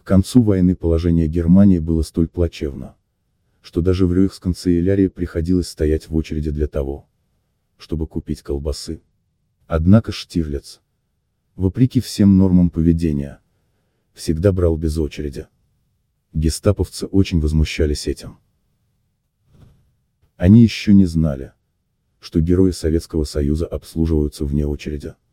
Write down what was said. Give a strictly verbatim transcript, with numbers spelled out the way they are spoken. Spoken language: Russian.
концу войны положение Германии было столь плачевно, что даже в рейхсканцелярии приходилось стоять в очереди для того, чтобы купить колбасы. Однако Штирлиц, вопреки всем нормам поведения, всегда брал без очереди. Гестаповцы очень возмущались этим. Они еще не знали, что герои Советского Союза обслуживаются вне очереди.